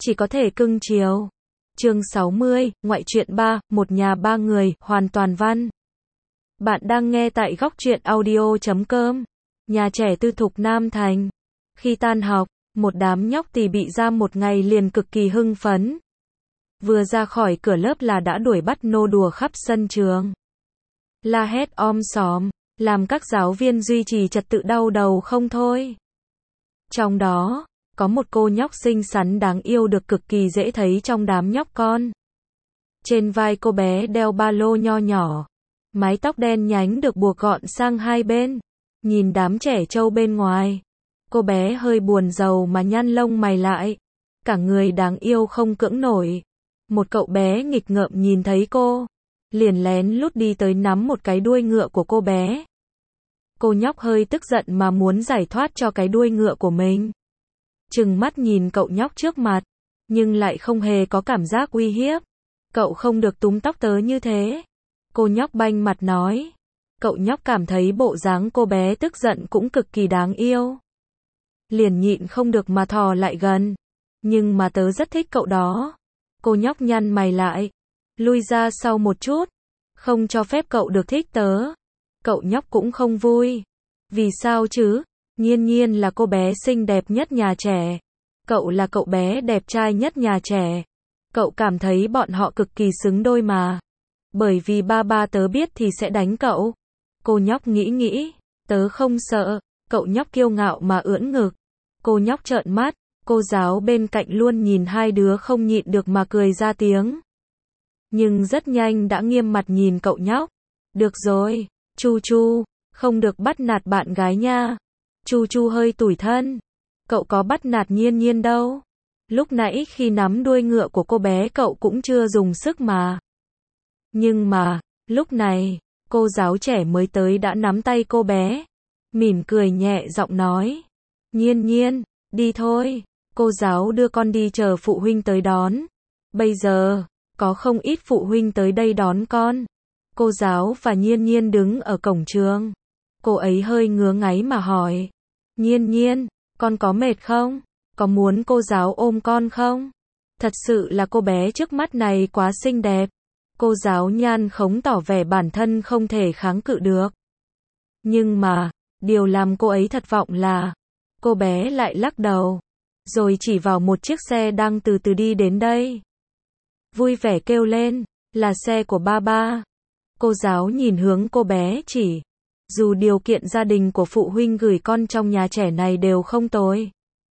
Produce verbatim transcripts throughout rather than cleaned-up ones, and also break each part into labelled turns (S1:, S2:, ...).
S1: chỉ có thể cưng chiều. Chương sáu mươi, ngoại truyện ba, một nhà ba người, hoàn toàn văn. Bạn đang nghe tại góc truyện audio chấm com. Nhà trẻ tư thục Nam Thành. Khi tan học, một đám nhóc tỳ bị ra một ngày liền cực kỳ hưng phấn. Vừa ra khỏi cửa lớp là đã đuổi bắt nô đùa khắp sân trường. La hét om sòm, làm các giáo viên duy trì trật tự đau đầu không thôi. Trong đó, có một cô nhóc xinh xắn đáng yêu được cực kỳ dễ thấy trong đám nhóc con. Trên vai cô bé đeo ba lô nho nhỏ, mái tóc đen nhánh được buộc gọn sang hai bên. Nhìn đám trẻ trâu bên ngoài, cô bé hơi buồn rầu mà nhăn lông mày lại. Cả người đáng yêu không cưỡng nổi. Một cậu bé nghịch ngợm nhìn thấy cô, liền lén lút đi tới nắm một cái đuôi ngựa của cô bé. Cô nhóc hơi tức giận mà muốn giải thoát cho cái đuôi ngựa của mình. Trừng mắt nhìn cậu nhóc trước mặt, nhưng lại không hề có cảm giác uy hiếp. Cậu không được túm tóc tớ như thế. Cô nhóc banh mặt nói. Cậu nhóc cảm thấy bộ dáng cô bé tức giận cũng cực kỳ đáng yêu. Liền nhịn không được mà thò lại gần. Nhưng mà tớ rất thích cậu đó. Cô nhóc nhăn mày lại, lui ra sau một chút. Không cho phép cậu được thích tớ. Cậu nhóc cũng không vui. Vì sao chứ? Nhiên Nhiên là cô bé xinh đẹp nhất nhà trẻ. Cậu là cậu bé đẹp trai nhất nhà trẻ. Cậu cảm thấy bọn họ cực kỳ xứng đôi mà. Bởi vì ba ba tớ biết thì sẽ đánh cậu. Cô nhóc nghĩ nghĩ, tớ không sợ. Cậu nhóc kiêu ngạo mà ưỡn ngực. Cô nhóc trợn mắt. Cô giáo bên cạnh luôn nhìn hai đứa không nhịn được mà cười ra tiếng. Nhưng rất nhanh đã nghiêm mặt nhìn cậu nhóc. Được rồi, Chu Chu, không được bắt nạt bạn gái nha. Chu Chu hơi tủi thân. Cậu có bắt nạt Nhiên Nhiên đâu. Lúc nãy khi nắm đuôi ngựa của cô bé cậu cũng chưa dùng sức mà. Nhưng mà, lúc này, cô giáo trẻ mới tới đã nắm tay cô bé. Mỉm cười nhẹ giọng nói. Nhiên Nhiên, đi thôi. Cô giáo đưa con đi chờ phụ huynh tới đón. Bây giờ, có không ít phụ huynh tới đây đón con. Cô giáo và Nhiên Nhiên đứng ở cổng trường. Cô ấy hơi ngứa ngáy mà hỏi. Nhiên Nhiên, con có mệt không? Có muốn cô giáo ôm con không? Thật sự là cô bé trước mắt này quá xinh đẹp. Cô giáo nhan khống tỏ vẻ bản thân không thể kháng cự được. Nhưng mà, điều làm cô ấy thất vọng là, cô bé lại lắc đầu. Rồi chỉ vào một chiếc xe đang từ từ đi đến đây. Vui vẻ kêu lên, là xe của ba ba. Cô giáo nhìn hướng cô bé chỉ. Dù điều kiện gia đình của phụ huynh gửi con trong nhà trẻ này đều không tồi.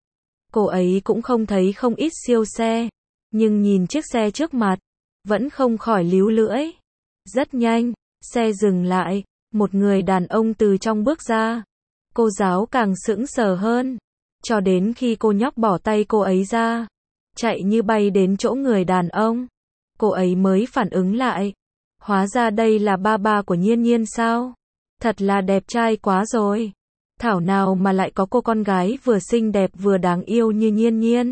S1: Cô ấy cũng không thấy không ít siêu xe. Nhưng nhìn chiếc xe trước mặt, vẫn không khỏi líu lưỡi. Rất nhanh, xe dừng lại. Một người đàn ông từ trong bước ra. Cô giáo càng sững sờ hơn. Cho đến khi cô nhóc bỏ tay cô ấy ra, chạy như bay đến chỗ người đàn ông, cô ấy mới phản ứng lại. Hóa ra đây là ba ba của Nhiên Nhiên sao? Thật là đẹp trai quá rồi. Thảo nào mà lại có cô con gái vừa xinh đẹp vừa đáng yêu như Nhiên Nhiên.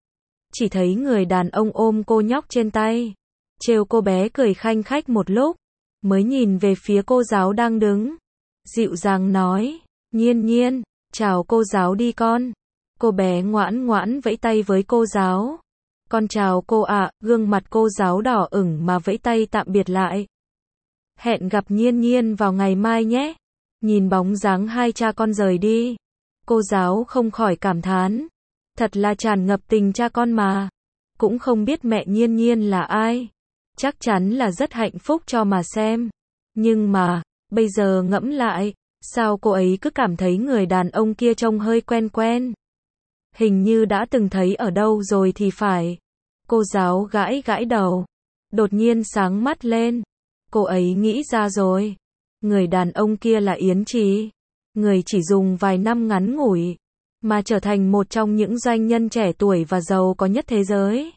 S1: Chỉ thấy người đàn ông ôm cô nhóc trên tay, trêu cô bé cười khanh khách một lúc, mới nhìn về phía cô giáo đang đứng. Dịu dàng nói, Nhiên Nhiên, chào cô giáo đi con. Cô bé ngoãn ngoãn vẫy tay với cô giáo. Con chào cô ạ, gương mặt cô giáo đỏ ửng mà vẫy tay tạm biệt lại. Hẹn gặp Nhiên Nhiên vào ngày mai nhé. Nhìn bóng dáng hai cha con rời đi. Cô giáo không khỏi cảm thán. Thật là tràn ngập tình cha con mà. Cũng không biết mẹ Nhiên Nhiên là ai. Chắc chắn là rất hạnh phúc cho mà xem. Nhưng mà, bây giờ ngẫm lại, sao cô ấy cứ cảm thấy người đàn ông kia trông hơi quen quen. Hình như đã từng thấy ở đâu rồi thì phải. Cô giáo gãi gãi đầu. Đột nhiên sáng mắt lên. Cô ấy nghĩ ra rồi. Người đàn ông kia là Yến Trì. Người chỉ dùng vài năm ngắn ngủi mà trở thành một trong những doanh nhân trẻ tuổi và giàu có nhất thế giới.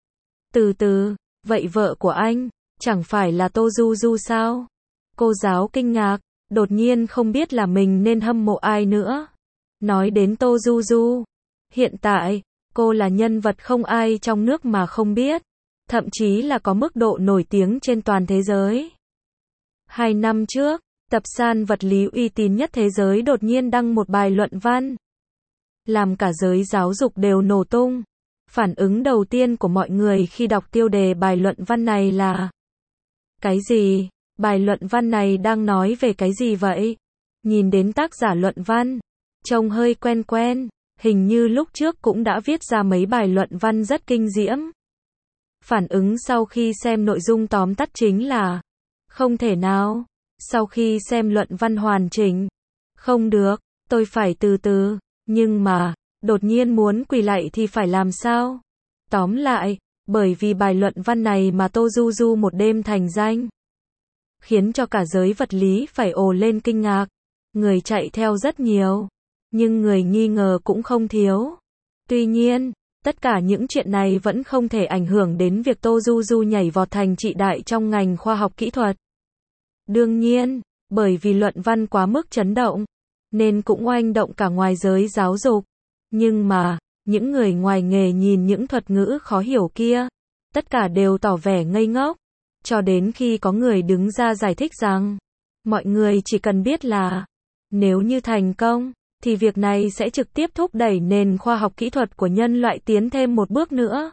S1: Từ từ, vậy vợ của anh, chẳng phải là Tô Du Du sao? Cô giáo kinh ngạc, đột nhiên không biết là mình nên hâm mộ ai nữa. Nói đến Tô Du Du, hiện tại, cô là nhân vật không ai trong nước mà không biết, thậm chí là có mức độ nổi tiếng trên toàn thế giới. Hai năm trước, tập san vật lý uy tín nhất thế giới đột nhiên đăng một bài luận văn, làm cả giới giáo dục đều nổ tung. Phản ứng đầu tiên của mọi người khi đọc tiêu đề bài luận văn này là: cái gì? Bài luận văn này đang nói về cái gì vậy? Nhìn đến tác giả luận văn, trông hơi quen quen, hình như lúc trước cũng đã viết ra mấy bài luận văn rất kinh diễm. Phản ứng sau khi xem nội dung tóm tắt chính là: không thể nào. Sau khi xem luận văn hoàn chỉnh, không được, tôi phải từ từ, nhưng mà, đột nhiên muốn quỳ lạy thì phải làm sao? Tóm lại, bởi vì bài luận văn này mà Tô Du Du một đêm thành danh, khiến cho cả giới vật lý phải ồ lên kinh ngạc. Người chạy theo rất nhiều, nhưng người nghi ngờ cũng không thiếu. Tuy nhiên, tất cả những chuyện này vẫn không thể ảnh hưởng đến việc Tô Du Du nhảy vọt thành trị đại trong ngành khoa học kỹ thuật. Đương nhiên, bởi vì luận văn quá mức chấn động, nên cũng oanh động cả ngoài giới giáo dục. Nhưng mà, những người ngoài nghề nhìn những thuật ngữ khó hiểu kia, tất cả đều tỏ vẻ ngây ngốc, cho đến khi có người đứng ra giải thích rằng, mọi người chỉ cần biết là, nếu như thành công, thì việc này sẽ trực tiếp thúc đẩy nền khoa học kỹ thuật của nhân loại tiến thêm một bước nữa.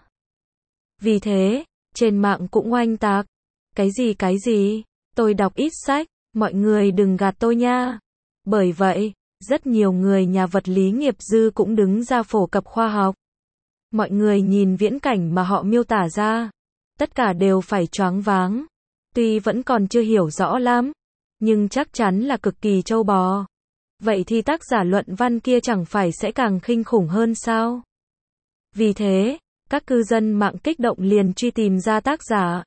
S1: Vì thế, trên mạng cũng oanh tạc. Cái gì cái gì? Tôi đọc ít sách, mọi người đừng gạt tôi nha. Bởi vậy, rất nhiều người nhà vật lý nghiệp dư cũng đứng ra phổ cập khoa học. Mọi người nhìn viễn cảnh mà họ miêu tả ra, tất cả đều phải choáng váng. Tuy vẫn còn chưa hiểu rõ lắm, nhưng chắc chắn là cực kỳ trâu bò. Vậy thì tác giả luận văn kia chẳng phải sẽ càng kinh khủng hơn sao? Vì thế, các cư dân mạng kích động liền truy tìm ra tác giả.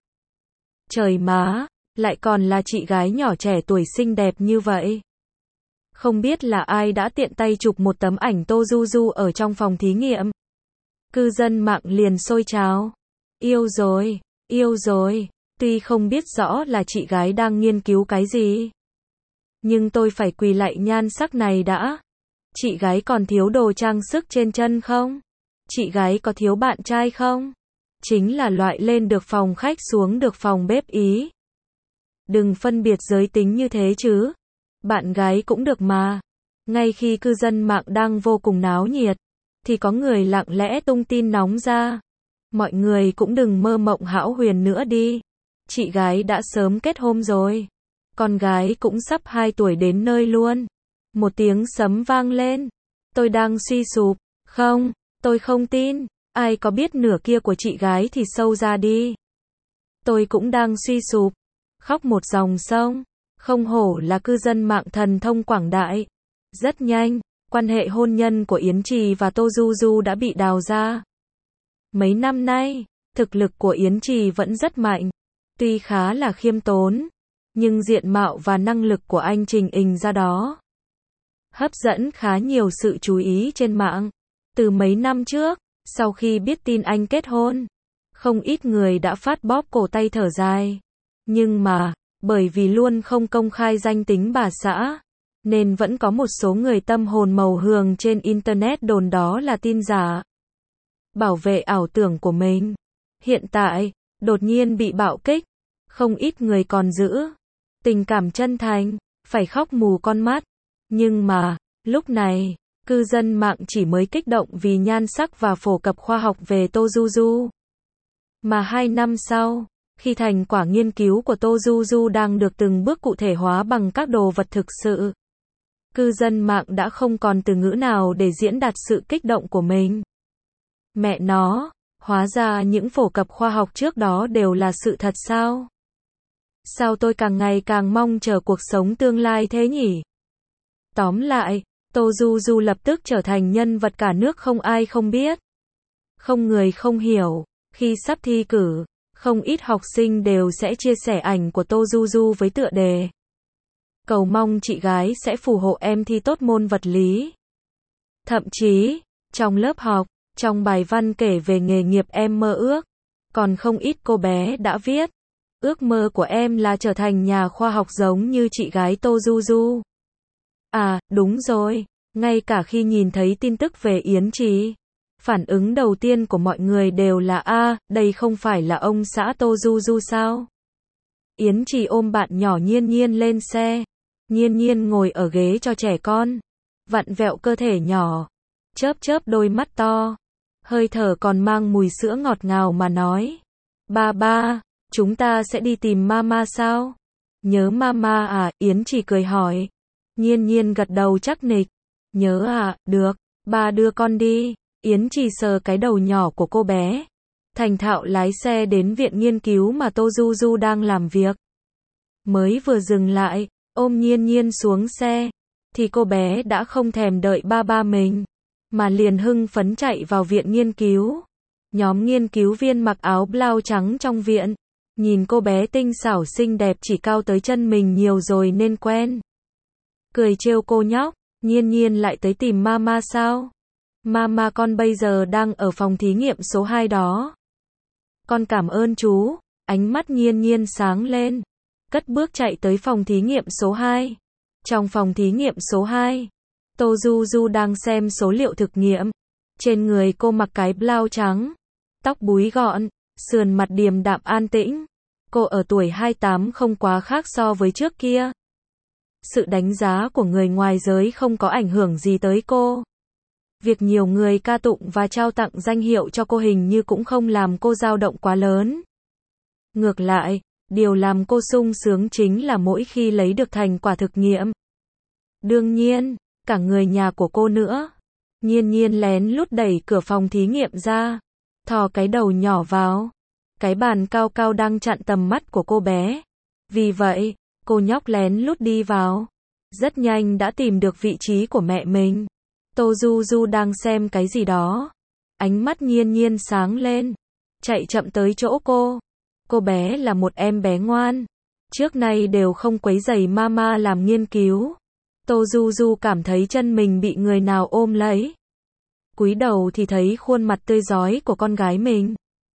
S1: Trời má, lại còn là chị gái nhỏ trẻ tuổi xinh đẹp như vậy. Không biết là ai đã tiện tay chụp một tấm ảnh Tô Du Du ở trong phòng thí nghiệm. Cư dân mạng liền sôi trào. Yêu rồi, yêu rồi, tuy không biết rõ là chị gái đang nghiên cứu cái gì, nhưng tôi phải quỳ lạy nhan sắc này đã. Chị gái còn thiếu đồ trang sức trên chân không? Chị gái có thiếu bạn trai không? Chính là loại lên được phòng khách xuống được phòng bếp ý. Đừng phân biệt giới tính như thế chứ. Bạn gái cũng được mà. Ngay khi cư dân mạng đang vô cùng náo nhiệt, thì có người lặng lẽ tung tin nóng ra. Mọi người cũng đừng mơ mộng hão huyền nữa đi. Chị gái đã sớm kết hôn rồi. Con gái cũng sắp hai tuổi đến nơi luôn. Một tiếng sấm vang lên. Tôi đang suy sụp. Không, tôi không tin. Ai có biết nửa kia của chị gái thì sâu ra đi. Tôi cũng đang suy sụp. Khóc một dòng sông. Không hổ là cư dân mạng thần thông quảng đại. Rất nhanh, quan hệ hôn nhân của Yến Trì và Tô Du Du đã bị đào ra. Mấy năm nay, thực lực của Yến Trì vẫn rất mạnh. Tuy khá là khiêm tốn, nhưng diện mạo và năng lực của anh trình hình ra đó hấp dẫn khá nhiều sự chú ý trên mạng. Từ mấy năm trước, sau khi biết tin anh kết hôn, không ít người đã phát bóp cổ tay thở dài. Nhưng mà, bởi vì luôn không công khai danh tính bà xã, nên vẫn có một số người tâm hồn màu hường trên Internet đồn đó là tin giả. Bảo vệ ảo tưởng của mình. Hiện tại, đột nhiên bị bạo kích. Không ít người còn giữ tình cảm chân thành, phải khóc mù con mắt. Nhưng mà, lúc này, cư dân mạng chỉ mới kích động vì nhan sắc và phổ cập khoa học về Tô Du Du. Mà hai năm sau, khi thành quả nghiên cứu của Tô Du Du đang được từng bước cụ thể hóa bằng các đồ vật thực sự, cư dân mạng đã không còn từ ngữ nào để diễn đạt sự kích động của mình. Mẹ nó, hóa ra những phổ cập khoa học trước đó đều là sự thật sao? Sao tôi càng ngày càng mong chờ cuộc sống tương lai thế nhỉ? Tóm lại, Tô Du Du lập tức trở thành nhân vật cả nước không ai không biết. Không người không hiểu, khi sắp thi cử, không ít học sinh đều sẽ chia sẻ ảnh của Tô Du Du với tựa đề: cầu mong chị gái sẽ phù hộ em thi tốt môn vật lý. Thậm chí, trong lớp học, trong bài văn kể về nghề nghiệp em mơ ước, còn không ít cô bé đã viết: ước mơ của em là trở thành nhà khoa học giống như chị gái Tô Du Du. À, đúng rồi, ngay cả khi nhìn thấy tin tức về Yến Trì, phản ứng đầu tiên của mọi người đều là: a, à, đây không phải là ông xã Tô Du Du sao? Yến Trì ôm bạn nhỏ Nhiên Nhiên lên xe. Nhiên Nhiên ngồi ở ghế cho trẻ con, vặn vẹo cơ thể nhỏ, chớp chớp đôi mắt to. hơi thở còn mang mùi sữa ngọt ngào mà nói. Ba ba, chúng ta sẽ đi tìm mama sao? Nhớ mama à? Yến Trì cười hỏi. Nhiên Nhiên gật đầu chắc nịch. Nhớ à, được, ba đưa con đi. Yến Trì sờ cái đầu nhỏ của cô bé. Thành thạo lái xe đến viện nghiên cứu mà Tô Du Du đang làm việc. Mới vừa dừng lại, ôm Nhiên Nhiên xuống xe, thì cô bé đã không thèm đợi ba ba mình, mà liền hưng phấn chạy vào viện nghiên cứu. Nhóm nghiên cứu viên mặc áo blau trắng trong viện, nhìn cô bé tinh xảo xinh đẹp chỉ cao tới chân mình nhiều rồi nên quen. Cười trêu cô nhóc, Nhiên Nhiên lại tới tìm mama sao? Mama con bây giờ đang ở phòng thí nghiệm số hai đó. Con cảm ơn chú. Ánh mắt Nhiên Nhiên sáng lên, cất bước chạy tới phòng thí nghiệm số hai. Trong phòng thí nghiệm số hai, Tô Du Du đang xem số liệu thực nghiệm. Trên người cô mặc cái blau trắng, tóc búi gọn, sườn mặt điềm đạm an tĩnh. Cô ở tuổi hai mươi tám không quá khác so với trước kia. Sự đánh giá của người ngoài giới không có ảnh hưởng gì tới cô. Việc nhiều người ca tụng và trao tặng danh hiệu cho cô hình như cũng không làm cô dao động quá lớn. Ngược lại, điều làm cô sung sướng chính là mỗi khi lấy được thành quả thực nghiệm. Đương nhiên, cả người nhà của cô nữa. Nhiên Nhiên lén lút đẩy cửa phòng thí nghiệm ra, thò cái đầu nhỏ vào. Cái bàn cao cao đang chặn tầm mắt của cô bé. Vì vậy, cô nhóc lén lút đi vào. Rất nhanh đã tìm được vị trí của mẹ mình. Tô Du Du đang xem cái gì đó. Ánh mắt Nhiên Nhiên sáng lên, chạy chậm tới chỗ cô. Cô bé là một em bé ngoan, trước nay đều không quấy rầy mama làm nghiên cứu. Tô Du Du cảm thấy chân mình bị người nào ôm lấy. Cúi đầu thì thấy khuôn mặt tươi rói của con gái mình.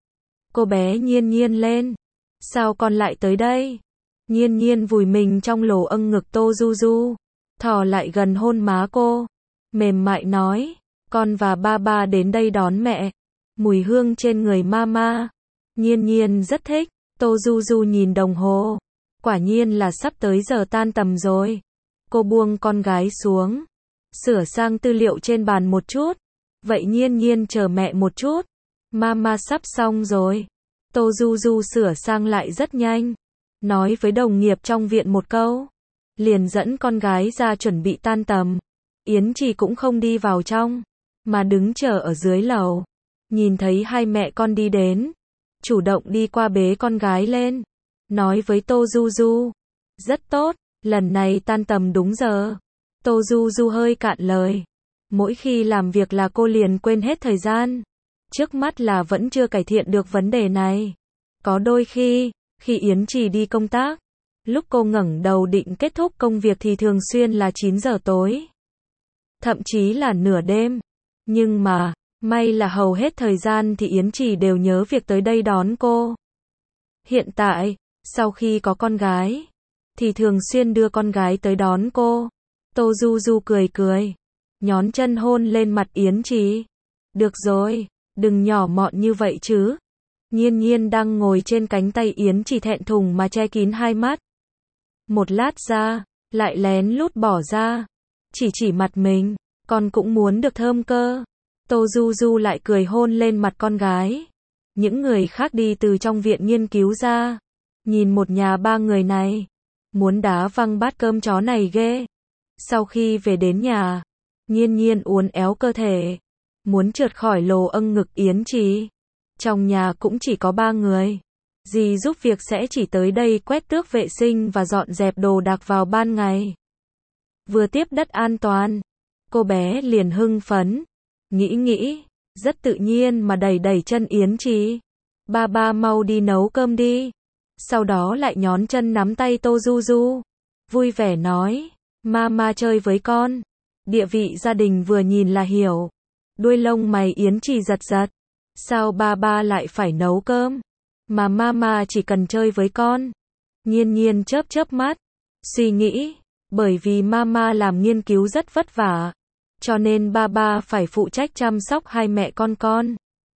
S1: Cô bé Nhiên Nhiên lên. Sao con lại tới đây? Nhiên Nhiên vùi mình trong lỗ âng ngực Tô Du Du, thò lại gần hôn má cô, mềm mại nói, con và ba ba đến đây đón mẹ. Mùi hương trên người mama, Nhiên Nhiên rất thích. Tô Du Du nhìn đồng hồ, quả nhiên là sắp tới giờ tan tầm rồi. Cô buông con gái xuống, sửa sang tư liệu trên bàn một chút. Vậy Nhiên Nhiên chờ mẹ một chút, mama sắp xong rồi. Tô Du Du sửa sang lại rất nhanh, nói với đồng nghiệp trong viện một câu, liền dẫn con gái ra chuẩn bị tan tầm. Yến Trì cũng không đi vào trong, mà đứng chờ ở dưới lầu. Nhìn thấy hai mẹ con đi đến, chủ động đi qua bế con gái lên, nói với Tô Du Du, rất tốt, lần này tan tầm đúng giờ. Tô Du Du hơi cạn lời, mỗi khi làm việc là cô liền quên hết thời gian. Trước mắt là vẫn chưa cải thiện được vấn đề này. Có đôi khi, khi Yến Trì đi công tác, lúc cô ngẩng đầu định kết thúc công việc thì thường xuyên là chín giờ tối. Thậm chí là nửa đêm. Nhưng mà, may là hầu hết thời gian thì Yến Trì đều nhớ việc tới đây đón cô. Hiện tại, sau khi có con gái, thì thường xuyên đưa con gái tới đón cô. Tô Du Du cười cười, nhón chân hôn lên mặt Yến Trì. Được rồi, đừng nhỏ mọn như vậy chứ. Nhiên Nhiên đang ngồi trên cánh tay Yến Trì thẹn thùng mà che kín hai mắt. Một lát ra, lại lén lút bỏ ra, chỉ chỉ mặt mình, con cũng muốn được thơm cơ. Tô Du Du lại cười hôn lên mặt con gái. Những người khác đi từ trong viện nghiên cứu ra, nhìn một nhà ba người này, muốn đá văng bát cơm chó này ghê. Sau khi về đến nhà, Nhiên Nhiên uốn éo cơ thể, muốn trượt khỏi lồ âng ngực Yến Trì. Trong nhà cũng chỉ có ba người. Dì giúp việc sẽ chỉ tới đây quét tước vệ sinh và dọn dẹp đồ đạc vào ban ngày. Vừa tiếp đất an toàn, cô bé liền hưng phấn, nghĩ nghĩ, rất tự nhiên mà đẩy đẩy chân Yến Trì. Ba ba mau đi nấu cơm đi. Sau đó lại nhón chân nắm tay Tô Du Du, vui vẻ nói, mama chơi với con. Địa vị gia đình vừa nhìn là hiểu. Đuôi lông mày Yến Trì giật giật. Sao ba ba lại phải nấu cơm? Mà mama chỉ cần chơi với con. Nhiên Nhiên chớp chớp mắt, suy nghĩ, bởi vì mama làm nghiên cứu rất vất vả, cho nên ba ba phải phụ trách chăm sóc hai mẹ con con.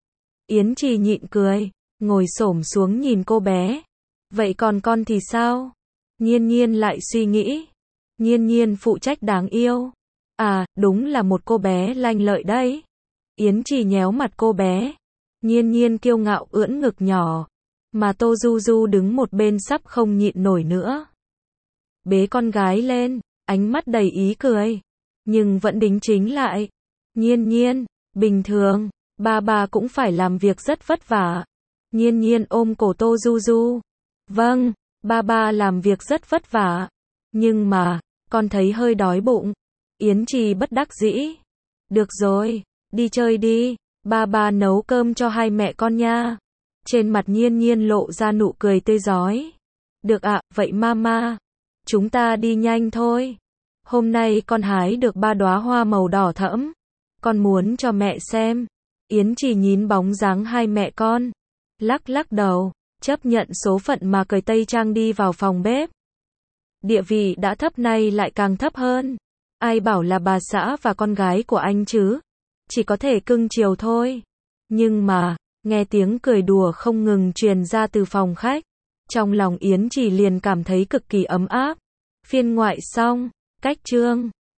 S1: Yến Trì nhịn cười, ngồi xổm xuống nhìn cô bé. Vậy còn con thì sao? Nhiên Nhiên lại suy nghĩ. Nhiên Nhiên phụ trách đáng yêu. À, đúng là một cô bé lanh lợi đấy. Yến Trì nhéo mặt cô bé. Nhiên Nhiên kiêu ngạo ưỡn ngực nhỏ. Mà Tô Du Du đứng một bên sắp không nhịn nổi nữa. Bế con gái lên, ánh mắt đầy ý cười. Nhưng vẫn đính chính lại. Nhiên Nhiên, bình thường, ba ba cũng phải làm việc rất vất vả. Nhiên Nhiên ôm cổ Tô Du Du. Vâng, ba ba làm việc rất vất vả. Nhưng mà, con thấy hơi đói bụng. Yến Trì bất đắc dĩ. Được rồi, đi chơi đi, ba ba nấu cơm cho hai mẹ con nha. Trên mặt Nhiên Nhiên lộ ra nụ cười tươi rói. Được ạ, vậy mama, chúng ta đi nhanh thôi. Hôm nay con hái được ba đóa hoa màu đỏ thẫm. Con muốn cho mẹ xem. Yến Trì nhìn bóng dáng hai mẹ con. Lắc lắc đầu, chấp nhận số phận mà cởi tây trang đi vào phòng bếp. Địa vị đã thấp nay lại càng thấp hơn. Ai bảo là bà xã và con gái của anh chứ. Chỉ có thể cưng chiều thôi. Nhưng mà, nghe tiếng cười đùa không ngừng truyền ra từ phòng khách. Trong lòng Yến Trì liền cảm thấy cực kỳ ấm áp. Phiên ngoại xong, cách chương.